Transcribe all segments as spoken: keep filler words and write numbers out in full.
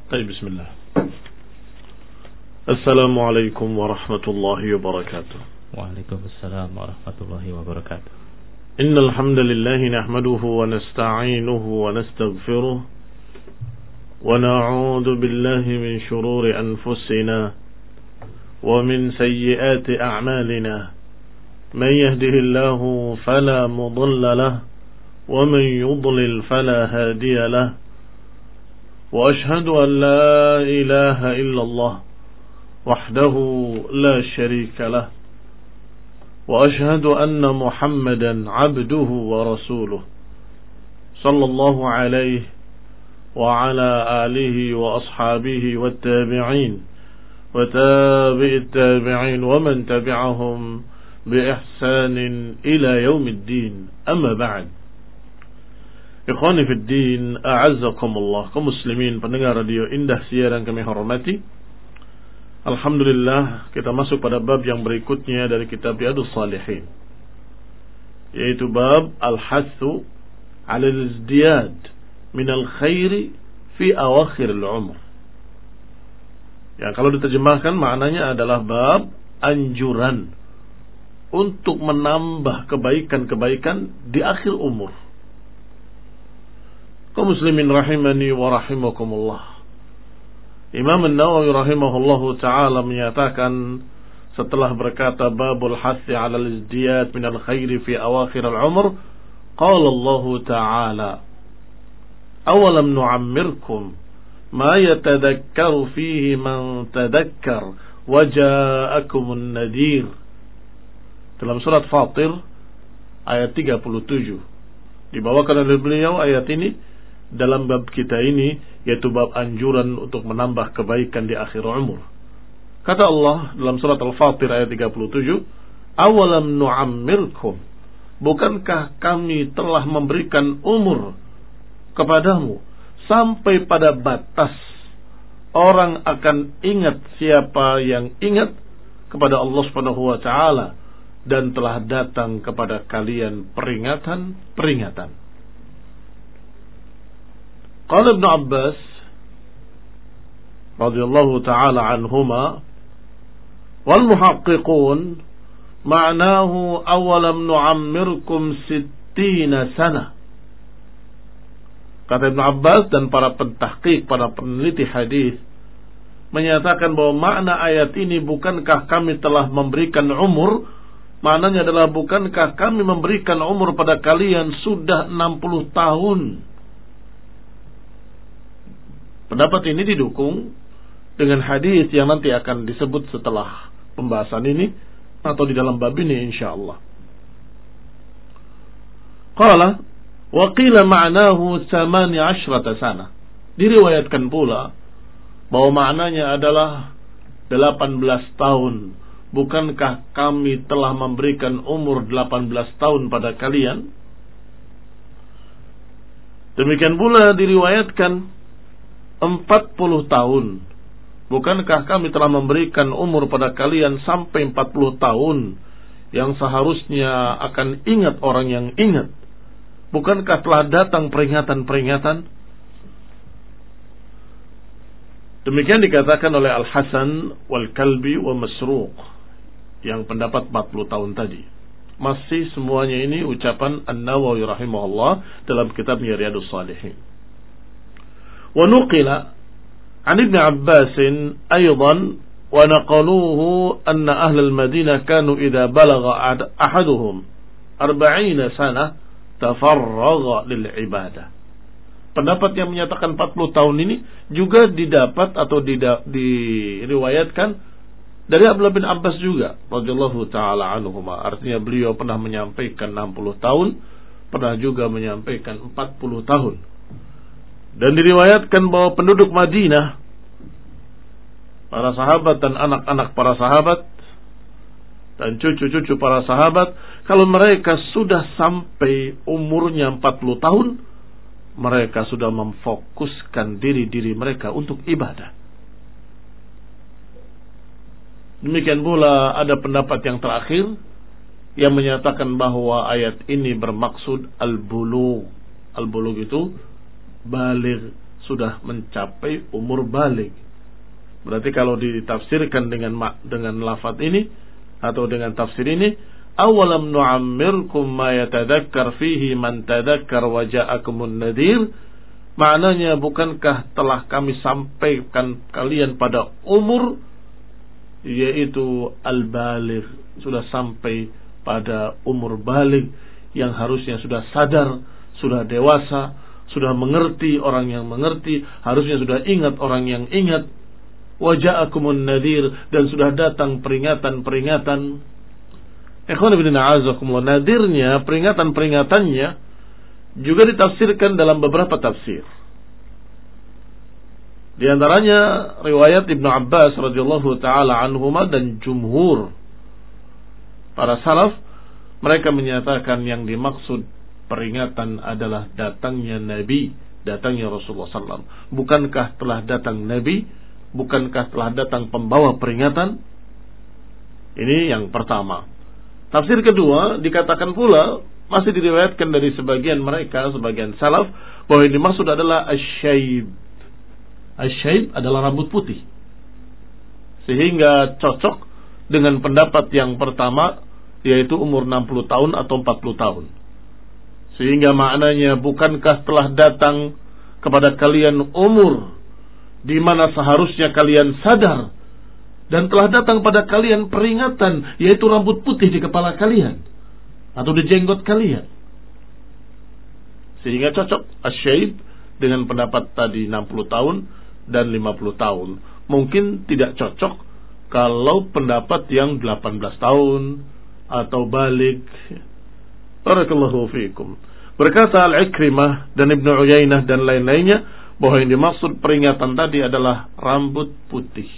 طيب بسم الله. السلام عليكم ورحمة الله وبركاته. وعليكم السلام ورحمة الله وبركاته. إن الحمد لله نحمده ونستعينه ونستغفره ونعوذ بالله من شرور أنفسنا ومن سيئات أعمالنا. من يهده الله فلا مضل له ومن يضلل فلا هادي له. وأشهد أن لا إله إلا الله وحده لا شريك له. وأشهد أن محمدا عبده ورسوله صلى الله عليه وعلى آله وأصحابه والتابعين وتابع التابعين ومن تبعهم بإحسان إلى يوم الدين. أما بعد. Ikhwani fid din, a'azzakumullah, kaum muslimin pendengar radio Indah Siar yang kami hormati. Alhamdulillah, kita masuk pada bab yang berikutnya dari kitab Riyadhus Shalihin, yaitu bab al-hathu 'ala al-izdiyad min al-khairi fi awakhir al-umr. Ya, kalau diterjemahkan maknanya adalah bab anjuran untuk menambah kebaikan-kebaikan di akhir umur. Kaum muslimin rahimani wa rahimakumullah. Imam An-Nawawi rahimahullahu ta'ala menyatakan setelah berkata babul hathi 'ala al-izdiyad min al-khairi fi awakhir al-umr, qala Allah ta'ala awalam nu'ammirkum ma yatadakkaru fihi man tadakkar wa ja'akumun nadir. Dalam surat Fatir ayat tiga puluh tujuh dibawakan oleh beliau ayat ini dalam bab kita ini, yaitu bab anjuran untuk menambah kebaikan di akhir umur. Kata Allah dalam surat Al-Fatir ayat tiga puluh tujuh, awalam nu'ammirkum, bukankah kami telah memberikan umur kepadamu sampai pada batas orang akan ingat siapa yang ingat kepada Allah Subhanahu wa taala dan telah datang kepada kalian peringatan-peringatan. Qala Ibn Abbas radhiyallahu ta'ala anhuma wal muhaqqiqun ma'nahu awalam nu'ammirkum sittina sana. Kata Ibn Abbas dan para pentahqiq, para peneliti hadis menyatakan bahwa makna ayat ini, bukankah kami telah memberikan umur, maknanya adalah bukankah kami memberikan umur pada kalian sudah enam puluh tahun. Pendapat ini didukung dengan hadis yang nanti akan disebut setelah pembahasan ini atau di dalam bab ini insyaallah. Qala wa qila ma'nahu thamani asyrata sana. Diriwayatkan pula bahwa maknanya adalah delapan belas tahun. Bukankah kami telah memberikan umur delapan belas tahun pada kalian? Demikian pula diriwayatkan empat puluh tahun. Bukankah kami telah memberikan umur pada kalian sampai empat puluh tahun, yang seharusnya akan ingat orang yang ingat? Bukankah telah datang peringatan-peringatan? Demikian dikatakan oleh Al-Hasan wal-Kalbi wa Masruq yang pendapat empat puluh tahun tadi. Masih semuanya ini ucapan An-Nawawi rahimahullah dalam kitabnya Riyadhus Shalihin. ونقل عن ابن عباس أيضا ونقلوه أن أهل المدينة كانوا إذا بلغ أحدهم أربعين سنة تفرغ للعبادة. Pendapat yang menyatakan empat puluh tahun ini juga didapat atau dida- diriwayatkan dari Abdullah bin Abbas juga radhiyallahu taala anhuma. Artinya beliau pernah menyampaikan enam puluh tahun, pernah juga menyampaikan empat puluh tahun. Dan diriwayatkan bahwa penduduk Madinah, para sahabat dan anak-anak para sahabat dan cucu-cucu para sahabat, kalau mereka sudah sampai umurnya empat puluh tahun, mereka sudah memfokuskan diri-diri mereka untuk ibadah. Demikian pula ada pendapat yang terakhir yang menyatakan bahwa ayat ini bermaksud al-bulugh. Al-bulugh itu baligh, sudah mencapai umur baligh. Berarti kalau ditafsirkan dengan dengan lafaz ini atau dengan tafsir ini, awalam nu'ammirkum ma yatadzakkar fihi man tadzakkar wa ja'akumun nadhir, maknanya bukankah telah kami sampaikan kalian pada umur yaitu al-baligh, sudah sampai pada umur baligh yang harusnya sudah sadar, sudah dewasa, sudah mengerti orang yang mengerti, harusnya sudah ingat orang yang ingat. Wa ja'akumun nadhir, dan sudah datang peringatan-peringatan. Ikhwan fillah a'azakumullah, nadirnya, peringatan-peringatannya juga ditafsirkan dalam beberapa tafsir. Di antaranya riwayat Ibnu Abbas radhiyallahu taala anhuma dan jumhur para salaf, mereka menyatakan yang dimaksud peringatan adalah datangnya Nabi, datangnya Rasulullah sallallahu alaihi wasallam. Bukankah telah datang Nabi? Bukankah telah datang pembawa peringatan? Ini yang pertama. Tafsir kedua, dikatakan pula, masih diriwayatkan dari sebagian mereka, sebagian salaf, bahwa yang dimaksud adalah asy-syaib. Asy-syaib adalah rambut putih. Sehingga cocok dengan pendapat yang pertama, yaitu umur enam puluh tahun atau empat puluh tahun. Sehingga maknanya, bukankah telah datang kepada kalian umur di mana seharusnya kalian sadar, dan telah datang pada kalian peringatan, yaitu rambut putih di kepala kalian atau di jenggot kalian. Sehingga cocok asy-syaib dengan pendapat tadi enam puluh tahun dan lima puluh tahun. Mungkin tidak cocok kalau pendapat yang delapan belas tahun atau baligh. Barakallahu fiikum. Berkata Al-Ikrimah dan Ibnu Uyainah dan lain-lainnya bahwa yang dimaksud peringatan tadi adalah rambut putih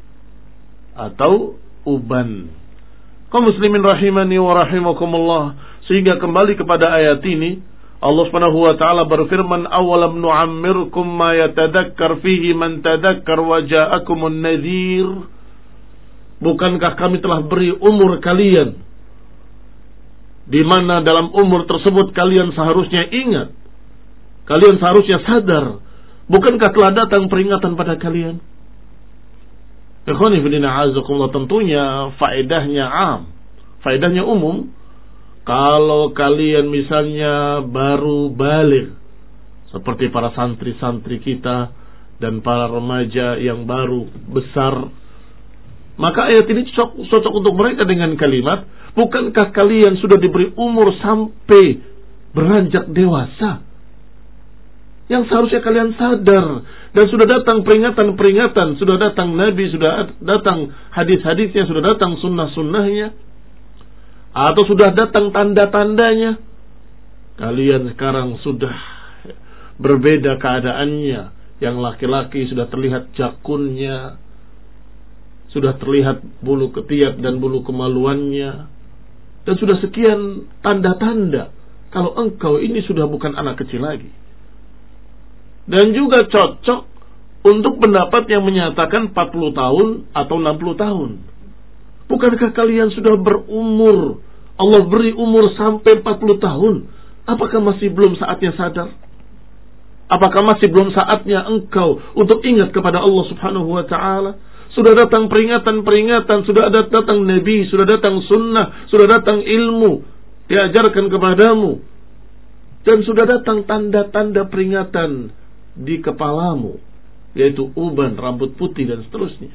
atau uban. Kaum muslimin rahimani wa rahimakumullah, sehingga kembali kepada ayat ini Allah Subhanahu wa taala berfirman, awalam nu'ammirkum ma yatadzakkar fihi man tadzakkar wa ja'akumun nadhir. Bukankah kami telah beri umur kalian di mana dalam umur tersebut kalian seharusnya ingat, kalian seharusnya sadar. Bukankah telah datang peringatan pada kalian? Ikhwani fillah a'azakumullah, tentunya faedahnya am, faedahnya umum. Kalau kalian misalnya baru baligh, seperti para santri-santri kita dan para remaja yang baru besar, maka ayat ini cocok, cocok untuk mereka dengan kalimat, bukankah kalian sudah diberi umur sampai beranjak dewasa, yang seharusnya kalian sadar, dan sudah datang peringatan-peringatan, sudah datang Nabi, sudah datang hadis-hadisnya, sudah datang sunnah-sunnahnya, atau sudah datang tanda-tandanya. Kalian sekarang sudah berbeda keadaannya. Yang laki-laki sudah terlihat jakunnya, sudah terlihat bulu ketiak dan bulu kemaluannya, dan sudah sekian tanda-tanda kalau engkau ini sudah bukan anak kecil lagi. Dan juga cocok untuk pendapat yang menyatakan empat puluh tahun atau enam puluh tahun. Bukankah kalian sudah berumur, Allah beri umur sampai empat puluh tahun? Apakah masih belum saatnya sadar? Apakah masih belum saatnya engkau untuk ingat kepada Allah Subhanahu wa ta'ala? Sudah datang peringatan-peringatan, sudah datang Nabi, sudah datang sunnah, sudah datang ilmu diajarkan kepadamu, dan sudah datang tanda-tanda peringatan di kepalamu, yaitu uban, rambut putih, dan seterusnya.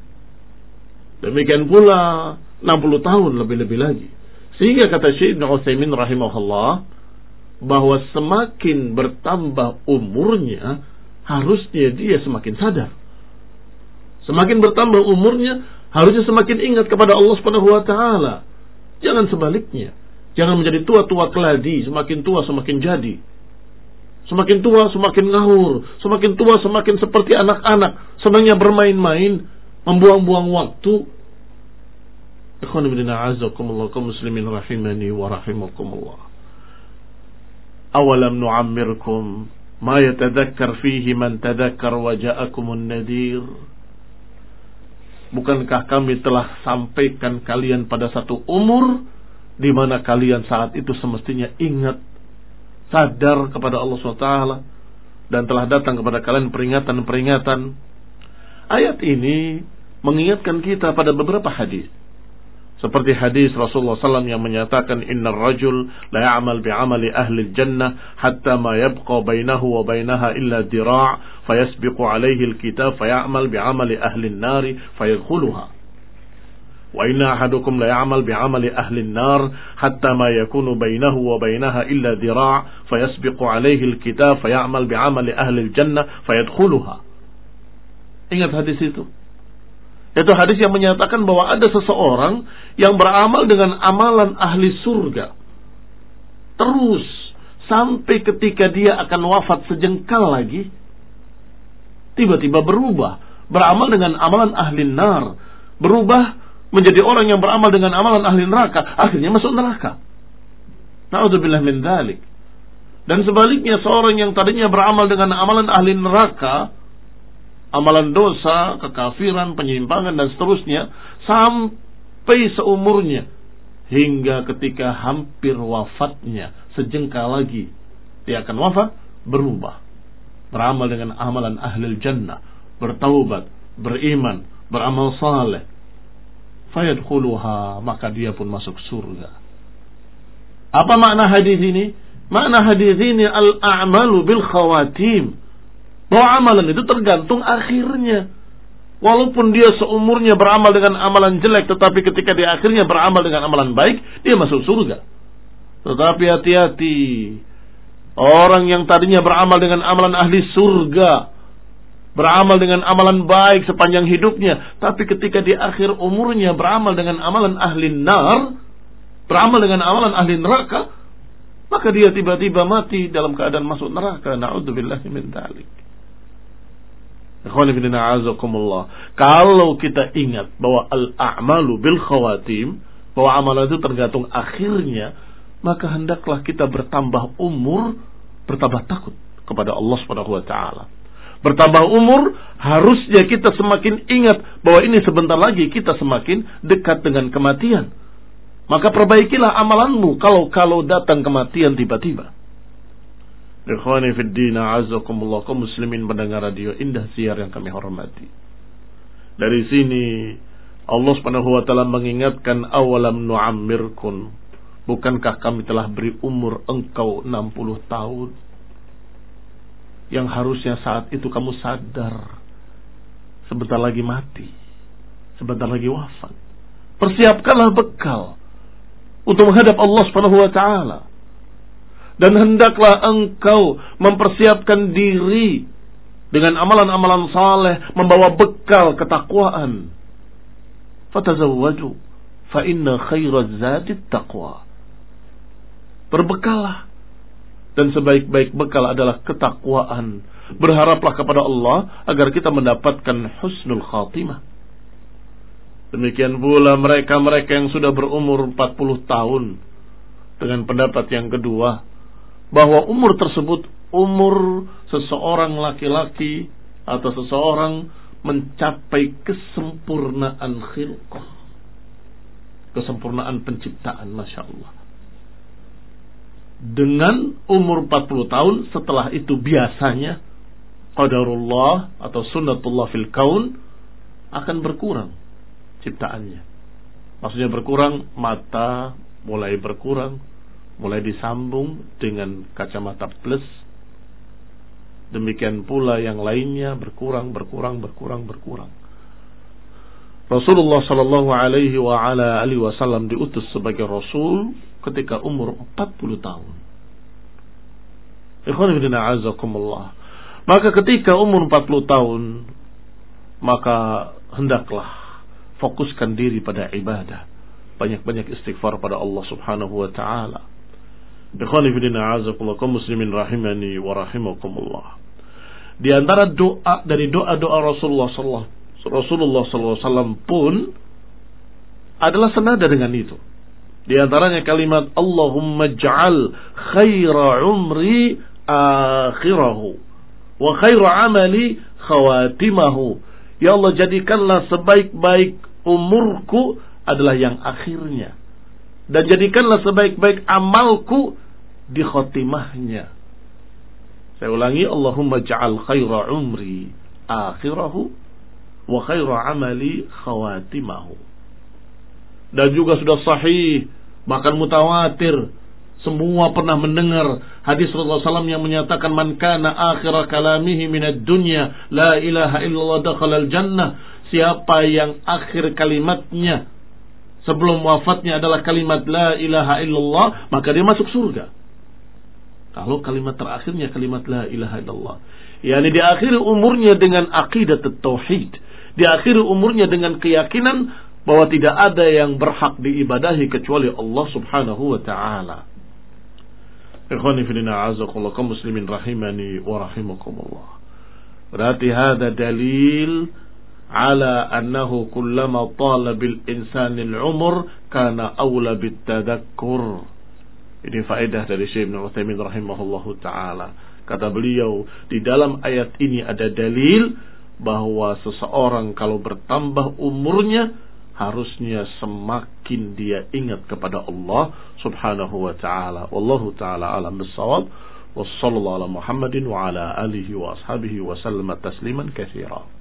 Demikian pula enam puluh tahun lebih-lebih lagi. Sehingga kata Syekh Ibnu Utsaimin rahimahullah, bahwa semakin bertambah umurnya, harusnya dia semakin sadar. Semakin bertambah umurnya, harusnya semakin ingat kepada Allah Subhanahu wa taala. Jangan sebaliknya. Jangan menjadi tua-tua keladi, semakin tua semakin jadi. Semakin tua semakin ngawur, semakin tua semakin seperti anak-anak, senangnya bermain-main, membuang-buang waktu. Ikhwan fillah a'azakumullah, kaum muslimin rahimani wa rahimakumullah. Awalam nu'ammirkum ma yatadzakkar fihi man tadzakkar wa ja'akumun nadhir. Bukankah kami telah sampaikan kalian pada satu umur di mana kalian saat itu semestinya ingat, sadar kepada Allah subhanahu wa taala, dan telah datang kepada kalian peringatan-peringatan. Ayat ini mengingatkan kita pada beberapa hadis. Seperti hadis Rasulullah sallallahu alaihi wasallam yang menyatakan, Innar rajul la ya'mal bi'amali ahli jannah hatta ma yabqa bainahu wa bainaha illa dira' fayasbiqu alaihi al-kitab faya'mal bi'amali ahli an-nari fayadkhuluha. Wa inna ahadukum la ya'mal bi'amali ahli an-nar hatta ma yakunu bainahu wa bainaha illa dira' fayasbiqu alaihi al-kitab faya'mal bi'amali ahli al-jannah fayadkhuluha. Ingat hadis itu. Itu hadis yang menyatakan bahwa ada seseorang yang beramal dengan amalan ahli surga terus sampai ketika dia akan wafat sejengkal lagi, tiba-tiba berubah, beramal dengan amalan ahli nar, berubah menjadi orang yang beramal dengan amalan ahli neraka, akhirnya masuk neraka. Na'udzubillah min dzalik. Dan sebaliknya, seorang yang tadinya beramal dengan amalan ahli neraka, amalan dosa, kekafiran, penyimpangan dan seterusnya, sampai seumurnya hingga ketika hampir wafatnya, sejengkal lagi dia akan wafat, berubah, beramal dengan amalan ahli jannah, bertaubat, beriman, beramal saleh, fayadkhuluha, maka dia pun masuk surga. Apa makna hadis ini? Makna hadis ini al-a'malu bil khawatim, bahwa amalan itu tergantung akhirnya. Walaupun dia seumurnya beramal dengan amalan jelek, tetapi ketika dia akhirnya beramal dengan amalan baik, dia masuk surga. Tetapi hati-hati, orang yang tadinya beramal dengan amalan ahli surga, beramal dengan amalan baik sepanjang hidupnya, tapi ketika di akhir umurnya beramal dengan amalan ahli nar, beramal dengan amalan ahli neraka, maka dia tiba-tiba mati dalam keadaan masuk neraka. Na'udzubillahi min dzalik. Kalau kita ingat bahwa al-a'malu bil khawatim, bahwa amalan itu tergantung akhirnya, maka hendaklah kita bertambah umur, bertambah takut kepada Allah Subhanahu wa taala. Bertambah umur, harusnya kita semakin ingat bahwa ini sebentar lagi kita semakin dekat dengan kematian. Maka perbaikilah amalanmu kalau kalau datang kematian tiba-tiba. Ikhwani fid din, a'azzakumullah, kaum muslimin pendengar radio Indah Siar yang kami hormati. Dari sini Allah Subhanahu wa taala mengingatkan, awalam nu'ammirkum, bukankah kami telah beri umur engkau enam puluh tahun, yang harusnya saat itu kamu sadar sebentar lagi mati, sebentar lagi wafat. Persiapkanlah bekal untuk menghadap Allah Subhanahu wa taala. Dan hendaklah engkau mempersiapkan diri dengan amalan-amalan saleh, membawa bekal ketakwaan. Fatazawwaju fa inna khairaz zadi taqwa. Berbekallah, dan sebaik-baik bekal adalah ketakwaan. Berharaplah kepada Allah agar kita mendapatkan husnul khatimah. Demikian pula mereka-mereka yang sudah berumur empat puluh tahun, dengan pendapat yang kedua, bahwa umur tersebut umur seseorang laki-laki atau seseorang mencapai kesempurnaan khilqah, kesempurnaan penciptaan, Masya Allah. Dengan umur empat puluh tahun, setelah itu biasanya qadarullah atau sunnatullah fil kaun akan berkurang ciptaannya. Maksudnya berkurang, mata mulai berkurang, mulai disambung dengan kacamata plus. Demikian pula yang lainnya berkurang, berkurang, berkurang, berkurang. Rasulullah sallallahu alaihi wa ala alihi wasallam diutus sebagai rasul ketika umur empat puluh tahun. Ikhwan fillah, a'azakumullah. Maka ketika umur empat puluh tahun, maka hendaklah fokuskan diri pada ibadah. Banyak-banyak istighfar pada Allah Subhanahu wa taala. Ikhwan fillah, a'azakumullah, kaum muslimin rahimani wa rahimakumullah. Di antara doa dari doa-doa Rasulullah sallallahu Rasulullah sallallahu alaihi wasallam pun adalah senada dengan itu. Di antaranya kalimat Allahumma ja'al khaira umri akhirahu wa khaira amali khawatimahu. Ya Allah, jadikanlah sebaik-baik umurku adalah yang akhirnya, dan jadikanlah sebaik-baik amalku di khotimahnya. Saya ulangi, Allahumma ja'al khaira umri akhirahu wa khaira amali khawatimahu. Dan juga sudah sahih, bahkan mutawatir, semua pernah mendengar hadis Rasulullah sallallahu alaihi wasallam yang menyatakan man kana akhira kalamihi minad dunya la ilaha illallah dakhalal jannah. Siapa yang akhir kalimatnya sebelum wafatnya adalah kalimat la ilaha illallah, maka dia masuk surga. Kalau kalimat terakhirnya kalimat la ilaha illallah, yakni diakhiri umurnya dengan aqidah tauhid, diakhiri umurnya dengan keyakinan bahwa tidak ada yang berhak diibadahi kecuali Allah Subhanahu wa taala. Ikhwani fillah, a'azakumullah, kaum muslimin rahimani wa rahimakumullah. Berarti hada dalil ala annahu kullama tala bil insani al-umr kana awla bit tadhakkur. Ini faedah dari Syekh Ibnu Utsaimin rahimahullahu taala. Kata beliau, di dalam ayat ini ada dalil bahwa seseorang kalau bertambah umurnya harusnya semakin dia ingat kepada Allah Subhanahu wa taala. Wallahu taala alam bis-shawab. Wassallallahu ala Muhammadin wa ala alihi wa ashabihi wa sallama tasliman katsira.